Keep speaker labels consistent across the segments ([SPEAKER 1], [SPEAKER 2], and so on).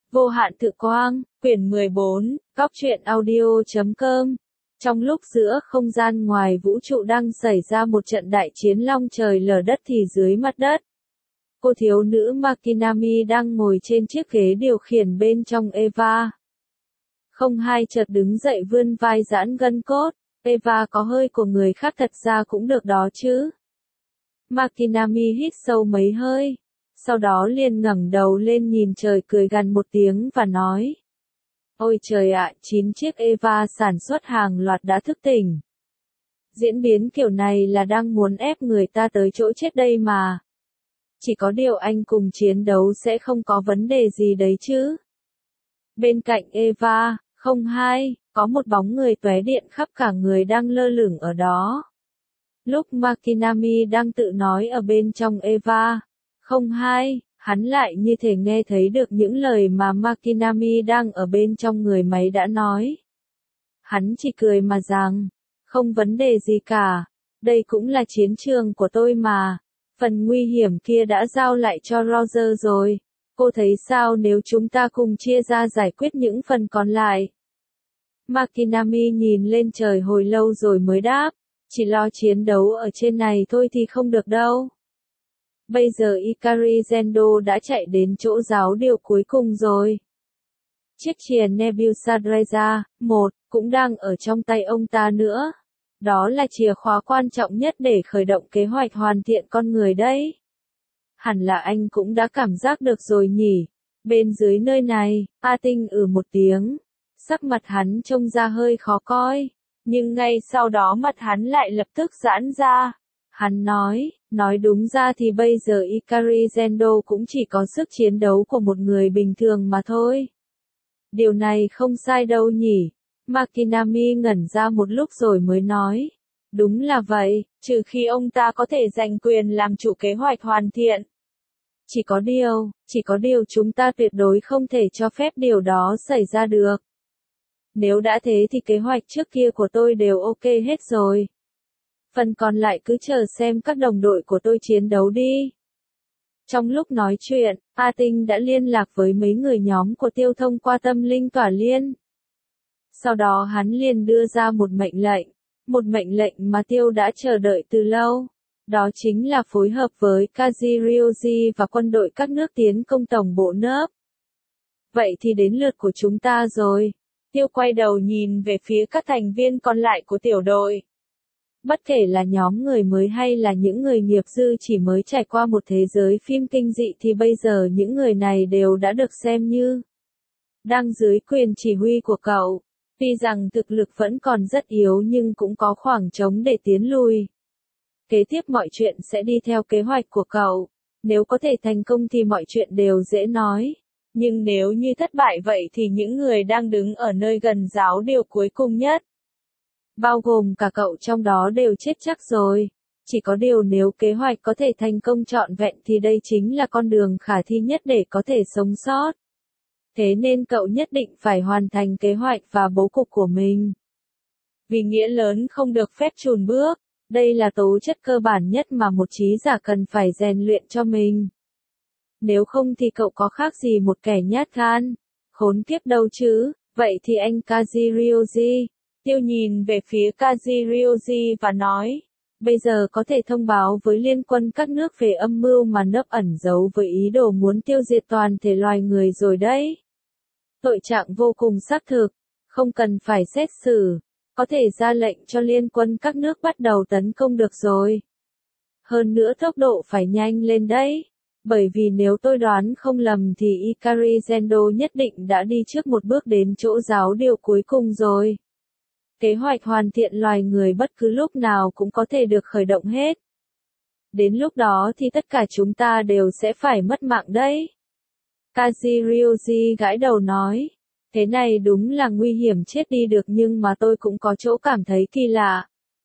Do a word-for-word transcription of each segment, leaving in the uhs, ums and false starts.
[SPEAKER 1] Vô hạn tự quang, quyển mười bốn, góc truyện audio chấm com. Trong lúc giữa không gian ngoài vũ trụ đang xảy ra một trận đại chiến long trời lở đất thì dưới mặt đất, cô thiếu nữ Makinami đang ngồi trên chiếc ghế điều khiển bên trong Eva. Không hai chợt đứng dậy vươn vai giãn gân cốt. Eva có hơi của người khác thật ra cũng được đó chứ. Makinami hít sâu mấy hơi. Sau đó liền ngẩng đầu lên nhìn trời cười gằn một tiếng và nói. Ôi trời ạ, chín chiếc Eva sản xuất hàng loạt đã thức tỉnh. Diễn biến kiểu này là đang muốn ép người ta tới chỗ chết đây mà. Chỉ có điều anh cùng chiến đấu sẽ không có vấn đề gì đấy chứ. Bên cạnh Eva, không hai, có một bóng người tóe điện khắp cả người đang lơ lửng ở đó. Lúc Makinami đang tự nói ở bên trong Eva, không hai, hắn lại như thể nghe thấy được những lời mà Makinami đang ở bên trong người máy đã nói. Hắn chỉ cười mà rằng, không vấn đề gì cả, đây cũng là chiến trường của tôi mà, phần nguy hiểm kia đã giao lại cho Roger rồi, cô thấy sao nếu chúng ta cùng chia ra giải quyết những phần còn lại? Makinami nhìn lên trời hồi lâu rồi mới đáp, chỉ lo chiến đấu ở trên này thôi thì không được đâu. Bây giờ Ikari Zendo đã chạy đến chỗ giáo điều cuối cùng rồi. Chiếc chìa Nebusa Dreiza, một, cũng đang ở trong tay ông ta nữa. Đó là chìa khóa quan trọng nhất để khởi động kế hoạch hoàn thiện con người đấy. Hẳn là anh cũng đã cảm giác được rồi nhỉ. Bên dưới nơi này, A Tinh ử một tiếng. Sắc mặt hắn trông ra hơi khó coi. Nhưng ngay sau đó mặt hắn lại lập tức giãn ra. Hắn nói, nói đúng ra thì bây giờ Ikari Zendo cũng chỉ có sức chiến đấu của một người bình thường mà thôi. Điều này không sai đâu nhỉ. Makinami ngẩn ra một lúc rồi mới nói. Đúng là vậy, trừ khi ông ta có thể giành quyền làm chủ kế hoạch hoàn thiện. Chỉ có điều, chỉ có điều chúng ta tuyệt đối không thể cho phép điều đó xảy ra được. Nếu đã thế thì kế hoạch trước kia của tôi đều ok hết rồi. Phần còn lại cứ chờ xem các đồng đội của tôi chiến đấu đi. Trong lúc nói chuyện, A Tinh đã liên lạc với mấy người nhóm của Tiêu thông qua tâm linh tỏa liên. Sau đó hắn liền đưa ra một mệnh lệnh, một mệnh lệnh mà Tiêu đã chờ đợi từ lâu. Đó chính là phối hợp với Kaji Ryoji và quân đội các nước tiến công tổng bộ nớp. Vậy thì đến lượt của chúng ta rồi. Tiêu quay đầu nhìn về phía các thành viên còn lại của tiểu đội. Bất kể là nhóm người mới hay là những người nghiệp dư chỉ mới trải qua một thế giới phim kinh dị thì bây giờ những người này đều đã được xem như đang dưới quyền chỉ huy của cậu. Tuy rằng thực lực vẫn còn rất yếu nhưng cũng có khoảng trống để tiến lùi. Kế tiếp mọi chuyện sẽ đi theo kế hoạch của cậu. Nếu có thể thành công thì mọi chuyện đều dễ nói. Nhưng nếu như thất bại vậy thì những người đang đứng ở nơi gần giáo điều cuối cùng nhất, bao gồm cả cậu trong đó đều chết chắc rồi. Chỉ có điều nếu kế hoạch có thể thành công trọn vẹn thì đây chính là con đường khả thi nhất để có thể sống sót. Thế nên cậu nhất định phải hoàn thành kế hoạch và bố cục của mình. Vì nghĩa lớn không được phép chùn bước, đây là tố chất cơ bản nhất mà một trí giả cần phải rèn luyện cho mình. Nếu không thì cậu có khác gì một kẻ nhát gan, khốn kiếp đâu chứ, vậy thì anh Kaji Ryoji. Tiêu nhìn về phía Kaji Ryoji và nói, bây giờ có thể thông báo với liên quân các nước về âm mưu mà nấp ẩn giấu với ý đồ muốn tiêu diệt toàn thể loài người rồi đấy. Tội trạng vô cùng xác thực, không cần phải xét xử, có thể ra lệnh cho liên quân các nước bắt đầu tấn công được rồi. Hơn nữa tốc độ phải nhanh lên đấy, bởi vì nếu tôi đoán không lầm thì Ikari Zendo nhất định đã đi trước một bước đến chỗ giáo điều cuối cùng rồi. Kế hoạch hoàn thiện loài người bất cứ lúc nào cũng có thể được khởi động hết. Đến lúc đó thì tất cả chúng ta đều sẽ phải mất mạng đấy. Kaji Ryoji gãi đầu nói, thế này đúng là nguy hiểm chết đi được nhưng mà tôi cũng có chỗ cảm thấy kỳ lạ.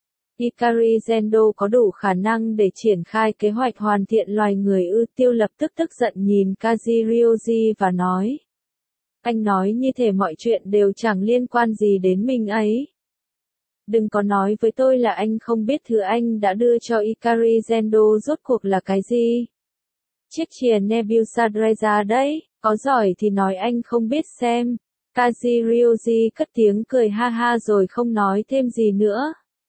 [SPEAKER 1] Ikari Zendo có đủ khả năng để triển khai kế hoạch hoàn thiện loài người ư? Tiêu lập tức tức giận nhìn Kaji Ryoji và nói. Anh nói như thể mọi chuyện đều chẳng liên quan gì đến mình ấy. Đừng có nói với tôi là anh không biết thứ anh đã đưa cho Ikari Zendo rốt cuộc là cái gì. Chiếc chìa Nebuchadnezzar đấy, có giỏi thì nói anh không biết xem. Kazirioji cất tiếng cười ha ha rồi không nói thêm gì nữa.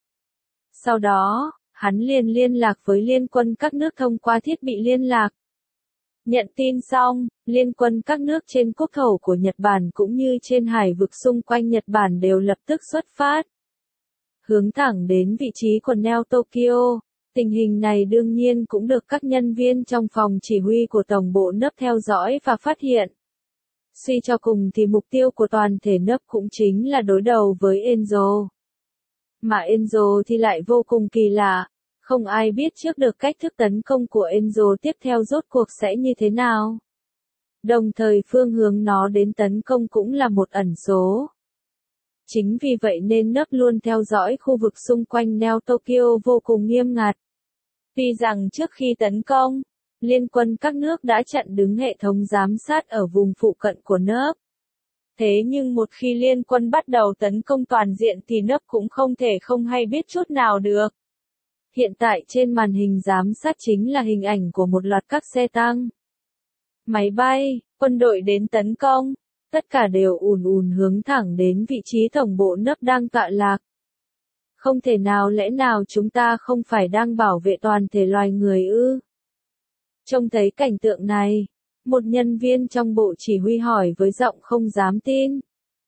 [SPEAKER 1] Sau đó, hắn liền liên lạc với liên quân các nước thông qua thiết bị liên lạc. Nhận tin xong, liên quân các nước trên quốc khẩu của Nhật Bản cũng như trên hải vực xung quanh Nhật Bản đều lập tức xuất phát. Hướng thẳng đến vị trí của Neo Tokyo. Tình hình này đương nhiên cũng được các nhân viên trong phòng chỉ huy của Tổng bộ nấp theo dõi và phát hiện. Suy cho cùng thì mục tiêu của toàn thể nấp cũng chính là đối đầu với Enzo. Mà Enzo thì lại vô cùng kỳ lạ, không ai biết trước được cách thức tấn công của Enzo tiếp theo rốt cuộc sẽ như thế nào. Đồng thời phương hướng nó đến tấn công cũng là một ẩn số. Chính vì vậy nên nấp luôn theo dõi khu vực xung quanh Neo Tokyo vô cùng nghiêm ngặt. Tuy rằng trước khi tấn công, liên quân các nước đã chặn đứng hệ thống giám sát ở vùng phụ cận của nấp. Thế nhưng một khi liên quân bắt đầu tấn công toàn diện thì nấp cũng không thể không hay biết chút nào được. Hiện tại trên màn hình giám sát chính là hình ảnh của một loạt các xe tăng, máy bay, quân đội đến tấn công, tất cả đều ùn ùn hướng thẳng đến vị trí tổng bộ nấp đang tọa lạc. Không thể nào, lẽ nào chúng ta không phải đang bảo vệ toàn thể loài người ư? Trông thấy cảnh tượng này, một nhân viên trong bộ chỉ huy hỏi với giọng không dám tin.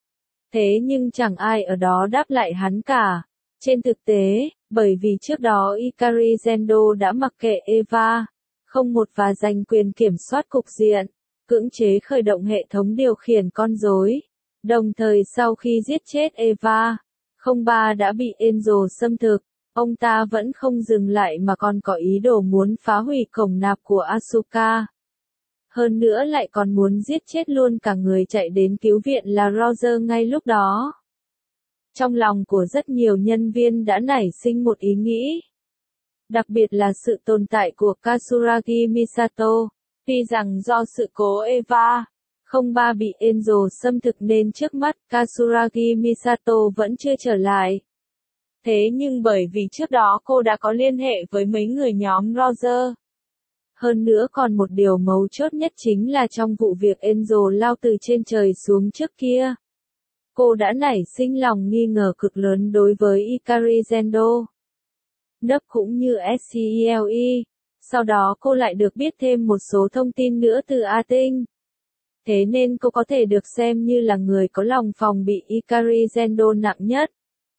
[SPEAKER 1] Thế nhưng chẳng ai ở đó đáp lại hắn cả. Trên thực tế, bởi vì trước đó Ikari Zendo đã mặc kệ Eva, không một và giành quyền kiểm soát cục diện, cưỡng chế khởi động hệ thống điều khiển con rối. Đồng thời sau khi giết chết Eva, không ba đã bị Enzo xâm thực, ông ta vẫn không dừng lại mà còn có ý đồ muốn phá hủy cổng nạp của Asuka. Hơn nữa lại còn muốn giết chết luôn cả người chạy đến cứu viện là Roger ngay lúc đó. Trong lòng của rất nhiều nhân viên đã nảy sinh một ý nghĩ. Đặc biệt là sự tồn tại của Katsuragi Misato. Tuy rằng do sự cố Eva, không ba bị Enzo xâm thực nên trước mắt Katsuragi Misato vẫn chưa trở lại. Thế nhưng bởi vì trước đó cô đã có liên hệ với mấy người nhóm Roger. Hơn nữa còn một điều mấu chốt nhất chính là trong vụ việc Enzo lao từ trên trời xuống trước kia. Cô đã nảy sinh lòng nghi ngờ cực lớn đối với Ikari Zendo. Nấp cũng như ét xê e lờ e. Sau đó cô lại được biết thêm một số thông tin nữa từ A Tinh. Thế nên cô có thể được xem như là người có lòng phòng bị Ikari Zendo nặng nhất.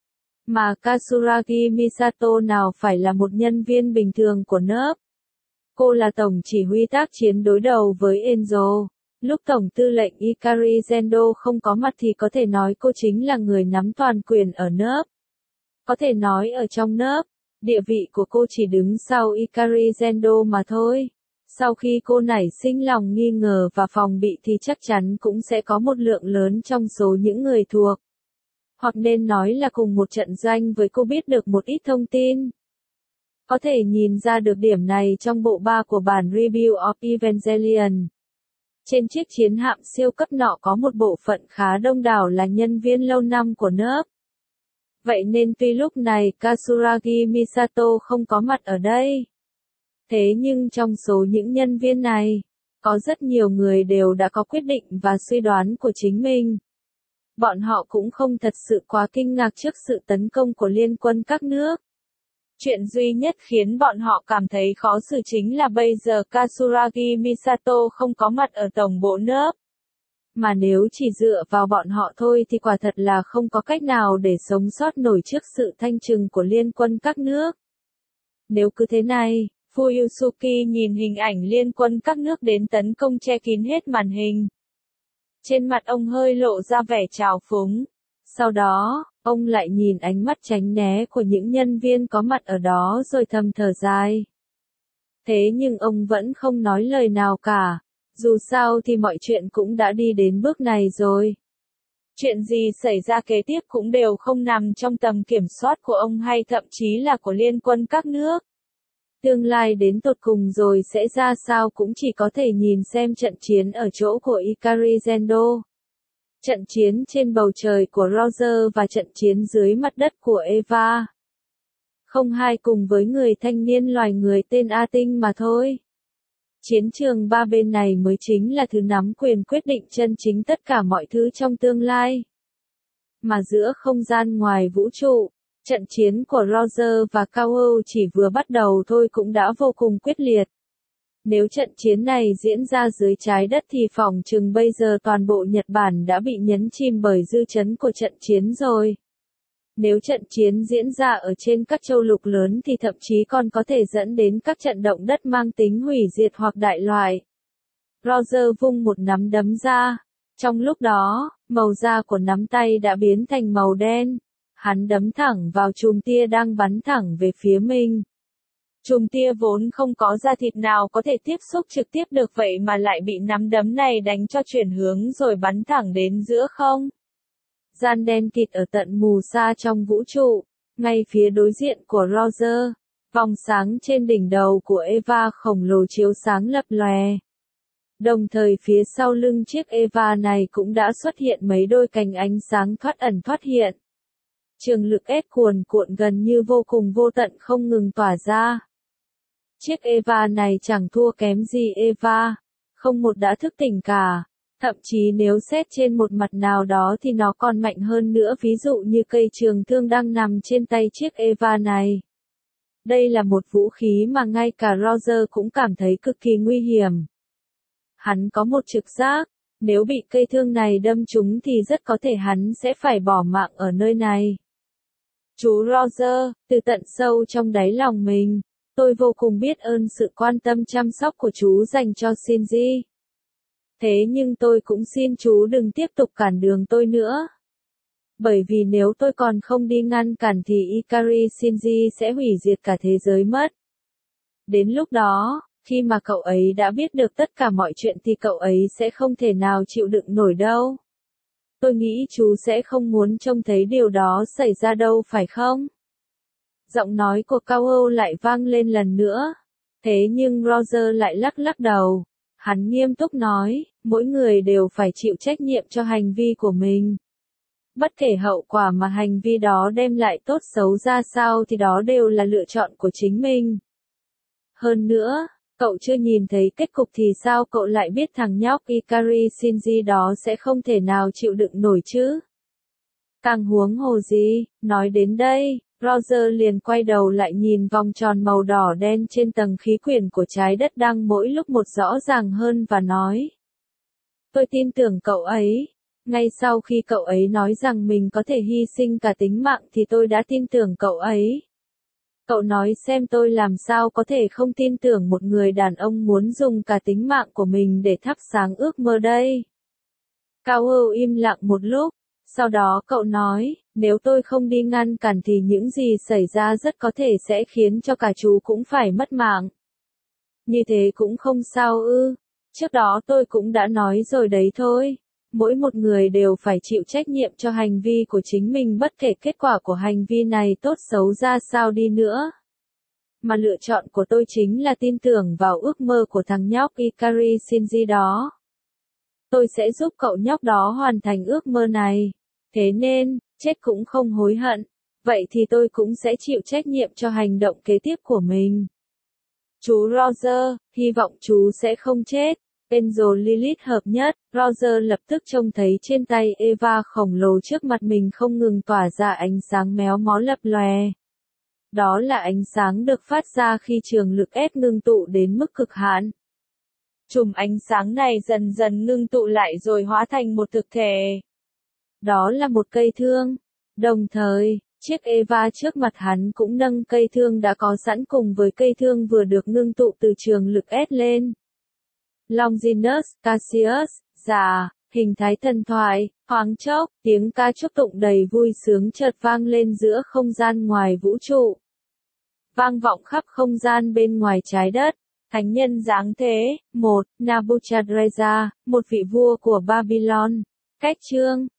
[SPEAKER 1] Mà Katsuragi Misato nào phải là một nhân viên bình thường của nấp. Cô là tổng chỉ huy tác chiến đối đầu với Enzo. Lúc tổng tư lệnh Ikari Zendo không có mặt thì có thể nói cô chính là người nắm toàn quyền ở nấp. Có thể nói ở trong nấp, địa vị của cô chỉ đứng sau Ikari Zendo mà thôi. Sau khi cô nảy sinh lòng nghi ngờ và phòng bị thì chắc chắn cũng sẽ có một lượng lớn trong số những người thuộc. Hoặc nên nói là cùng một trận doanh với cô biết được một ít thông tin. Có thể nhìn ra được điểm này trong bộ ba của bản Review of Evangelion. Trên chiếc chiến hạm siêu cấp nọ có một bộ phận khá đông đảo là nhân viên lâu năm của nấp. Vậy nên tuy lúc này Katsuragi Misato không có mặt ở đây. Thế nhưng trong số những nhân viên này, có rất nhiều người đều đã có quyết định và suy đoán của chính mình. Bọn họ cũng không thật sự quá kinh ngạc trước sự tấn công của liên quân các nước. Chuyện duy nhất khiến bọn họ cảm thấy khó xử chính là bây giờ Katsuragi Misato không có mặt ở tổng bộ nấp. Mà nếu chỉ dựa vào bọn họ thôi thì quả thật là không có cách nào để sống sót nổi trước sự thanh trừng của liên quân các nước. Nếu cứ thế này, Fuyusuki nhìn hình ảnh liên quân các nước đến tấn công che kín hết màn hình. Trên mặt ông hơi lộ ra vẻ trào phúng. Sau đó, ông lại nhìn ánh mắt tránh né của những nhân viên có mặt ở đó rồi thầm thở dài. Thế nhưng ông vẫn không nói lời nào cả. Dù sao thì mọi chuyện cũng đã đi đến bước này rồi. Chuyện gì xảy ra kế tiếp cũng đều không nằm trong tầm kiểm soát của ông hay thậm chí là của liên quân các nước. Tương lai đến tột cùng rồi sẽ ra sao cũng chỉ có thể nhìn xem trận chiến ở chỗ của Ikari Zendo. Trận chiến trên bầu trời của Roger và trận chiến dưới mặt đất của Eva. Không hai cùng với người thanh niên loài người tên A Tinh mà thôi. Chiến trường ba bên này mới chính là thứ nắm quyền quyết định chân chính tất cả mọi thứ trong tương lai. Mà giữa không gian ngoài vũ trụ, trận chiến của Roger và Cao chỉ vừa bắt đầu thôi cũng đã vô cùng quyết liệt. Nếu trận chiến này diễn ra dưới trái đất thì phỏng chừng bây giờ toàn bộ Nhật Bản đã bị nhấn chìm bởi dư chấn của trận chiến rồi. Nếu trận chiến diễn ra ở trên các châu lục lớn thì thậm chí còn có thể dẫn đến các trận động đất mang tính hủy diệt hoặc đại loại. Roger vung một nắm đấm ra. Trong lúc đó, màu da của nắm tay đã biến thành màu đen. Hắn đấm thẳng vào chùm tia đang bắn thẳng về phía mình. Chùm tia vốn không có da thịt nào có thể tiếp xúc trực tiếp được vậy mà lại bị nắm đấm này đánh cho chuyển hướng rồi bắn thẳng đến giữa không. Gian đen kịt ở tận mù xa trong vũ trụ, ngay phía đối diện của Roger, vòng sáng trên đỉnh đầu của Eva khổng lồ chiếu sáng lập lòe. Đồng thời phía sau lưng chiếc Eva này cũng đã xuất hiện mấy đôi cánh ánh sáng thoát ẩn thoát hiện. Trường lực ép cuồn cuộn gần như vô cùng vô tận không ngừng tỏa ra. Chiếc Eva này chẳng thua kém gì Eva, không một đã thức tỉnh cả. Thậm chí nếu xét trên một mặt nào đó thì nó còn mạnh hơn nữa, ví dụ như cây trường thương đang nằm trên tay chiếc Eva này. Đây là một vũ khí mà ngay cả Roger cũng cảm thấy cực kỳ nguy hiểm. Hắn có một trực giác, nếu bị cây thương này đâm trúng thì rất có thể hắn sẽ phải bỏ mạng ở nơi này. Chú Roger, từ tận sâu trong đáy lòng mình, tôi vô cùng biết ơn sự quan tâm chăm sóc của chú dành cho Shinji. Thế nhưng tôi cũng xin chú đừng tiếp tục cản đường tôi nữa. Bởi vì nếu tôi còn không đi ngăn cản thì Ikari Shinji sẽ hủy diệt cả thế giới mất. Đến lúc đó, khi mà cậu ấy đã biết được tất cả mọi chuyện thì cậu ấy sẽ không thể nào chịu đựng nổi đâu. Tôi nghĩ chú sẽ không muốn trông thấy điều đó xảy ra đâu phải không? Giọng nói của Cao lại vang lên lần nữa. Thế nhưng Roger lại lắc lắc đầu. Hắn nghiêm túc nói, mỗi người đều phải chịu trách nhiệm cho hành vi của mình. Bất kể hậu quả mà hành vi đó đem lại tốt xấu ra sao thì đó đều là lựa chọn của chính mình. Hơn nữa, cậu chưa nhìn thấy kết cục thì sao cậu lại biết thằng nhóc Ikari Shinji đó sẽ không thể nào chịu đựng nổi chứ? Càng huống hồ gì, nói đến đây, Roger liền quay đầu lại nhìn vòng tròn màu đỏ đen trên tầng khí quyển của trái đất đang mỗi lúc một rõ ràng hơn và nói. Tôi tin tưởng cậu ấy. Ngay sau khi cậu ấy nói rằng mình có thể hy sinh cả tính mạng thì tôi đã tin tưởng cậu ấy. Cậu nói xem tôi làm sao có thể không tin tưởng một người đàn ông muốn dùng cả tính mạng của mình để thắp sáng ước mơ đây. Cao im lặng một lúc. Sau đó cậu nói, nếu tôi không đi ngăn cản thì những gì xảy ra rất có thể sẽ khiến cho cả chú cũng phải mất mạng. Như thế cũng không sao ư. Trước đó tôi cũng đã nói rồi đấy thôi. Mỗi một người đều phải chịu trách nhiệm cho hành vi của chính mình bất kể kết quả của hành vi này tốt xấu ra sao đi nữa. Mà lựa chọn của tôi chính là tin tưởng vào ước mơ của thằng nhóc Ikari Shinji đó. Tôi sẽ giúp cậu nhóc đó hoàn thành ước mơ này. Thế nên, chết cũng không hối hận. Vậy thì tôi cũng sẽ chịu trách nhiệm cho hành động kế tiếp của mình. Chú Roger, hy vọng chú sẽ không chết. Angel Lilith hợp nhất, Roger lập tức trông thấy trên tay Eva khổng lồ trước mặt mình không ngừng tỏa ra ánh sáng méo mó lập lòe. Đó là ánh sáng được phát ra khi trường lực ép ngưng tụ đến mức cực hạn. Chùm ánh sáng này dần dần ngưng tụ lại rồi hóa thành một thực thể. Đó là một cây thương. Đồng thời, chiếc Eva trước mặt hắn cũng nâng cây thương đã có sẵn cùng với cây thương vừa được ngưng tụ từ trường lực ép lên. Longinus, Cassius, già, hình thái thần thoại, thoáng chốc, tiếng ca chúc tụng đầy vui sướng chợt vang lên giữa không gian ngoài vũ trụ. Vang vọng khắp không gian bên ngoài trái đất. Thánh nhân giáng thế, một, Nebuchadnezzar, một vị vua của Babylon. Cách chương